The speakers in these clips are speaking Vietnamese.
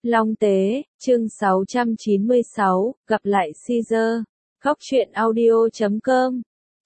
Long Tế, chương 696, gặp lại Caesar. Góc truyện audio.com.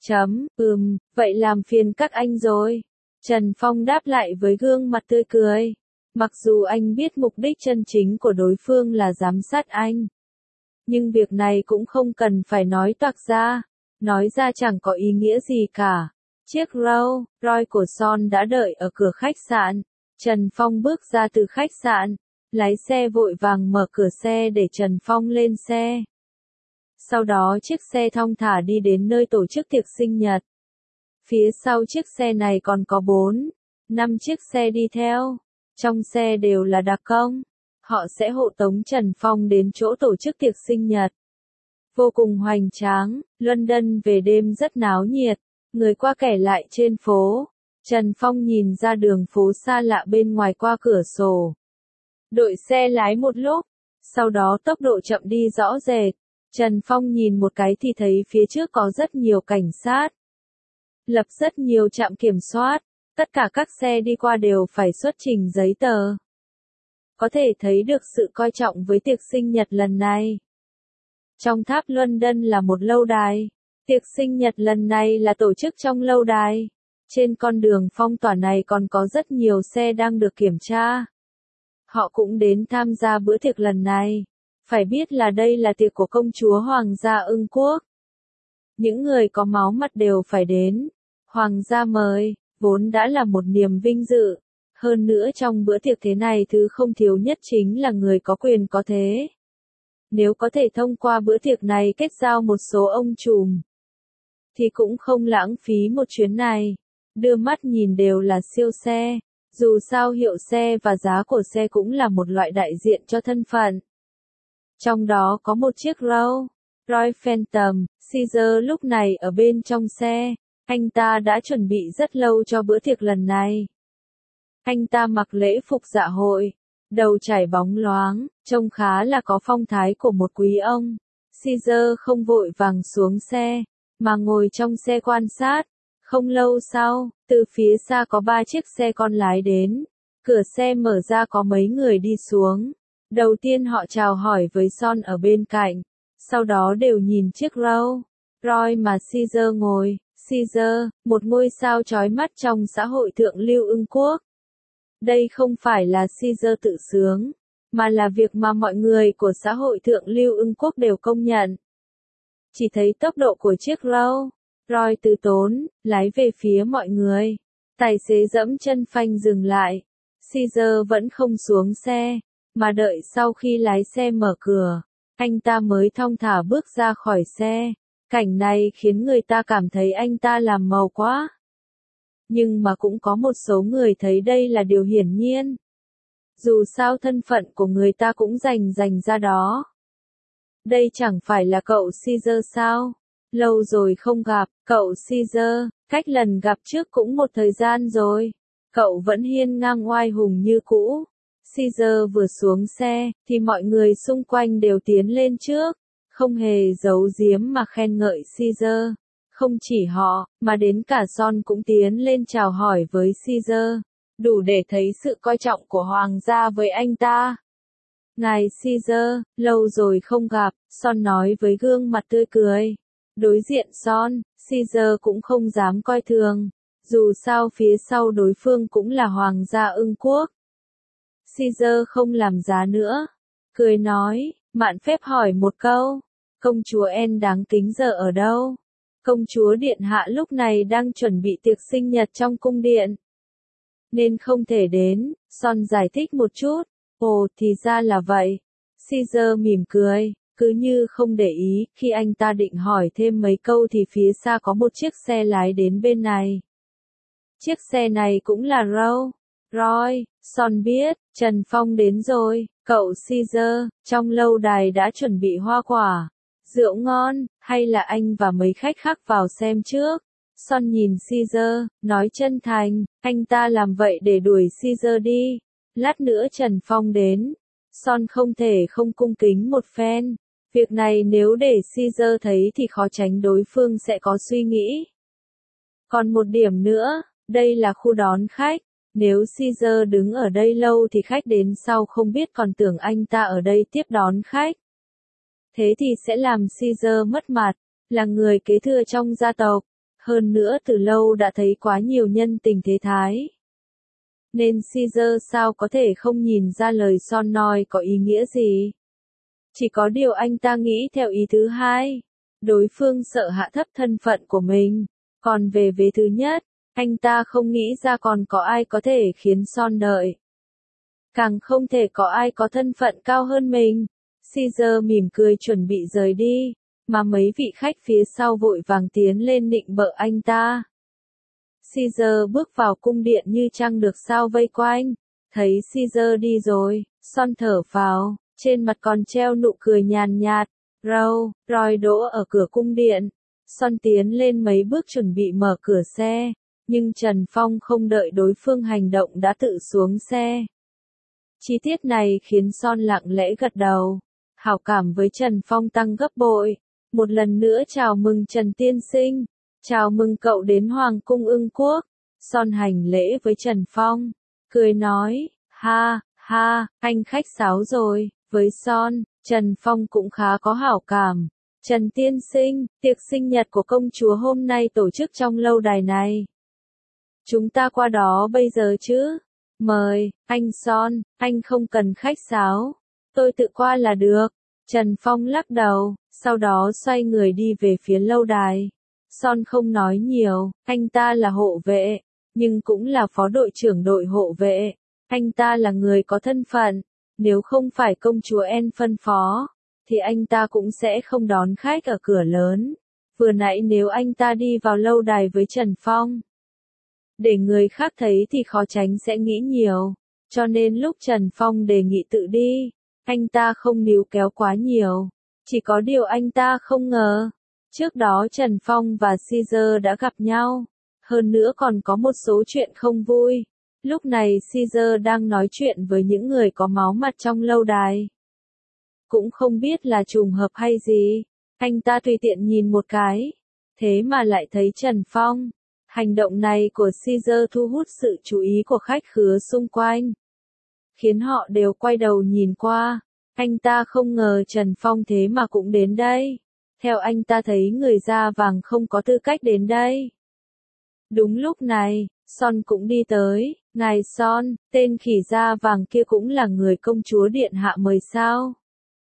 Vậy làm phiền các anh rồi. Trần Phong đáp lại với gương mặt tươi cười. Mặc dù anh biết mục đích chân chính của đối phương là giám sát anh. Nhưng việc này cũng không cần phải nói toạc ra. Nói ra chẳng có ý nghĩa gì cả. Chiếc Rolls Royce của Son đã đợi ở cửa khách sạn. Trần Phong bước ra từ khách sạn. Lái xe vội vàng mở cửa xe để Trần Phong lên xe. Sau đó chiếc xe thong thả đi đến nơi tổ chức tiệc sinh nhật. Phía sau chiếc xe này còn có 4-5 chiếc xe đi theo. Trong xe đều là đặc công. Họ sẽ hộ tống Trần Phong đến chỗ tổ chức tiệc sinh nhật. Vô cùng hoành tráng, London về đêm rất náo nhiệt. Người qua kẻ lại trên phố. Trần Phong nhìn ra đường phố xa lạ bên ngoài qua cửa sổ. Đội xe lái một lúc, sau đó tốc độ chậm đi rõ rệt. Trần Phong nhìn một cái thì thấy phía trước có rất nhiều cảnh sát. Lập rất nhiều trạm kiểm soát, tất cả các xe đi qua đều phải xuất trình giấy tờ. Có thể thấy được sự coi trọng với tiệc sinh nhật lần này. Trong tháp London là một lâu đài. Tiệc sinh nhật lần này là tổ chức trong lâu đài. Trên con đường phong tỏa này còn có rất nhiều xe đang được kiểm tra. Họ cũng đến tham gia bữa tiệc lần này. Phải biết là đây là tiệc của công chúa Hoàng gia Ưng Quốc. Những người có máu mặt đều phải đến. Hoàng gia mời, vốn đã là một niềm vinh dự. Hơn nữa trong bữa tiệc thế này thứ không thiếu nhất chính là người có quyền có thế. Nếu có thể thông qua bữa tiệc này kết giao một số ông trùm, thì cũng không lãng phí một chuyến này. Đưa mắt nhìn đều là siêu xe. Dù sao hiệu xe và giá của xe cũng là một loại đại diện cho thân phận. Trong đó có một chiếc Rolls Royce Phantom. Caesar lúc này ở bên trong xe. Anh ta đã chuẩn bị rất lâu cho bữa tiệc lần này. Anh ta mặc lễ phục dạ hội, đầu chải bóng loáng, trông khá là có phong thái của một quý ông. Caesar không vội vàng xuống xe, mà ngồi trong xe quan sát. Không lâu sau, từ phía xa có 3 chiếc xe con lái đến. Cửa xe mở ra có mấy người đi xuống. Đầu tiên họ chào hỏi với Son ở bên cạnh. Sau đó đều nhìn chiếc Rolls Royce mà Caesar ngồi. Caesar, một ngôi sao chói mắt trong xã hội thượng lưu Ưng Quốc. Đây không phải là Caesar tự sướng, mà là việc mà mọi người của xã hội thượng lưu Ưng Quốc đều công nhận. Chỉ thấy tốc độ của chiếc Rolls Royce từ tốn, lái về phía mọi người. Tài xế dẫm chân phanh dừng lại. Caesar vẫn không xuống xe, mà đợi sau khi lái xe mở cửa, anh ta mới thong thả bước ra khỏi xe. Cảnh này khiến người ta cảm thấy anh ta làm màu quá. Nhưng mà cũng có một số người thấy đây là điều hiển nhiên. Dù sao thân phận của người ta cũng dành ra đó. Đây chẳng phải là cậu Caesar sao? Lâu rồi không gặp, cậu Caesar, cách lần gặp trước cũng một thời gian rồi. Cậu vẫn hiên ngang oai hùng như cũ. Caesar vừa xuống xe, thì mọi người xung quanh đều tiến lên trước. Không hề giấu giếm mà khen ngợi Caesar. Không chỉ họ, mà đến cả Son cũng tiến lên chào hỏi với Caesar. Đủ để thấy sự coi trọng của Hoàng gia với anh ta. Ngài Caesar, lâu rồi không gặp, Son nói với gương mặt tươi cười. Đối diện Son, Caesar cũng không dám coi thường. Dù sao phía sau đối phương cũng là Hoàng gia Ưng Quốc. Caesar không làm giá nữa. Cười nói, mạn phép hỏi một câu. Công chúa En đáng kính giờ ở đâu? Công chúa điện hạ lúc này đang chuẩn bị tiệc sinh nhật trong cung điện, nên không thể đến. Son giải thích một chút. Ồ, thì ra là vậy. Caesar mỉm cười, cứ như không để ý. Khi anh ta định hỏi thêm mấy câu thì phía xa có một chiếc xe lái đến bên này. Chiếc xe này cũng là Rolls Royce. Son biết, Trần Phong đến rồi. Cậu Caesar, trong lâu đài đã chuẩn bị hoa quả, rượu ngon, hay là anh và mấy khách khác vào xem trước? Son nhìn Caesar, nói chân thành, anh ta làm vậy để đuổi Caesar đi. Lát nữa Trần Phong đến. Son không thể không cung kính một phen. Việc này nếu để Caesar thấy thì khó tránh đối phương sẽ có suy nghĩ. Còn một điểm nữa, đây là khu đón khách. Nếu Caesar đứng ở đây lâu thì khách đến sau không biết còn tưởng anh ta ở đây tiếp đón khách. Thế thì sẽ làm Caesar mất mặt, là người kế thừa trong gia tộc, hơn nữa từ lâu đã thấy quá nhiều nhân tình thế thái. Nên Caesar sao có thể không nhìn ra lời Son nói có ý nghĩa gì. Chỉ có điều anh ta nghĩ theo ý thứ hai, đối phương sợ hạ thấp thân phận của mình, còn về vế thứ nhất, anh ta không nghĩ ra còn có ai có thể khiến Son đợi. Càng không thể có ai có thân phận cao hơn mình. Caesar mỉm cười chuẩn bị rời đi, mà mấy vị khách phía sau vội vàng tiến lên nịnh bợ anh ta. Caesar bước vào cung điện như trăng được sao vây quanh, thấy Caesar đi rồi, Son thở phào, trên mặt còn treo nụ cười nhàn nhạt. Roy đỗ ở cửa cung điện, Son tiến lên mấy bước chuẩn bị mở cửa xe, nhưng Trần Phong không đợi đối phương hành động đã tự xuống xe. Chi tiết này khiến Son lặng lẽ gật đầu, hảo cảm với Trần Phong tăng gấp bội. Một lần nữa chào mừng Trần Tiên Sinh, chào mừng cậu đến Hoàng cung Ưng Quốc. Son hành lễ với Trần Phong, cười nói, ha, anh khách sáo rồi. Với Son, Trần Phong cũng khá có hảo cảm. Trần Tiên Sinh, tiệc sinh nhật của công chúa hôm nay tổ chức trong lâu đài này. Chúng ta qua đó bây giờ chứ? Mời, anh Son, anh không cần khách sáo. Tôi tự qua là được. Trần Phong lắc đầu, sau đó xoay người đi về phía lâu đài. Son không nói nhiều, anh ta là hộ vệ, nhưng cũng là phó đội trưởng đội hộ vệ. Anh ta là người có thân phận, nếu không phải công chúa En phân phó, thì anh ta cũng sẽ không đón khách ở cửa lớn. Vừa nãy nếu anh ta đi vào lâu đài với Trần Phong, để người khác thấy thì khó tránh sẽ nghĩ nhiều, cho nên lúc Trần Phong đề nghị tự đi, anh ta không níu kéo quá nhiều. Chỉ có điều anh ta không ngờ, trước đó Trần Phong và Caesar đã gặp nhau, hơn nữa còn có một số chuyện không vui. Lúc này Caesar đang nói chuyện với những người có máu mặt trong lâu đài. Cũng không biết là trùng hợp hay gì, anh ta tùy tiện nhìn một cái, thế mà lại thấy Trần Phong. Hành động này của Caesar thu hút sự chú ý của khách khứa xung quanh, khiến họ đều quay đầu nhìn qua. Anh ta không ngờ Trần Phong thế mà cũng đến đây. Theo anh ta thấy người da vàng không có tư cách đến đây. Đúng lúc này, Son cũng đi tới. Ngài Son, tên khỉ da vàng kia cũng là người công chúa điện hạ mời sao?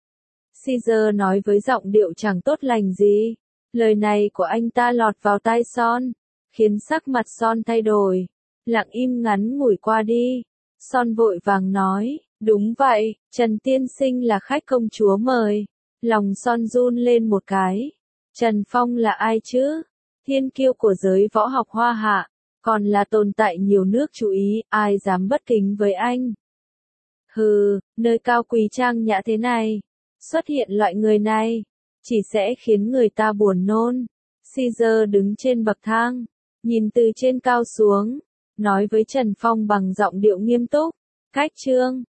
Caesar nói với giọng điệu chẳng tốt lành gì. Lời này của anh ta lọt vào tai Son, khiến sắc mặt Son thay đổi. Lặng im ngắn ngủi qua đi. Son vội vàng nói, đúng vậy, Trần Tiên Sinh là khách công chúa mời. Lòng Son run lên một cái. Trần Phong là ai chứ? Thiên kiêu của giới võ học Hoa Hạ, còn là tồn tại nhiều nước chú ý, ai dám bất kính với anh? Hừ, nơi cao quý trang nhã thế này, xuất hiện loại người này, chỉ sẽ khiến người ta buồn nôn. Caesar đứng trên bậc thang, nhìn từ trên cao xuống, nói với Trần Phong bằng giọng điệu nghiêm túc, khách trương,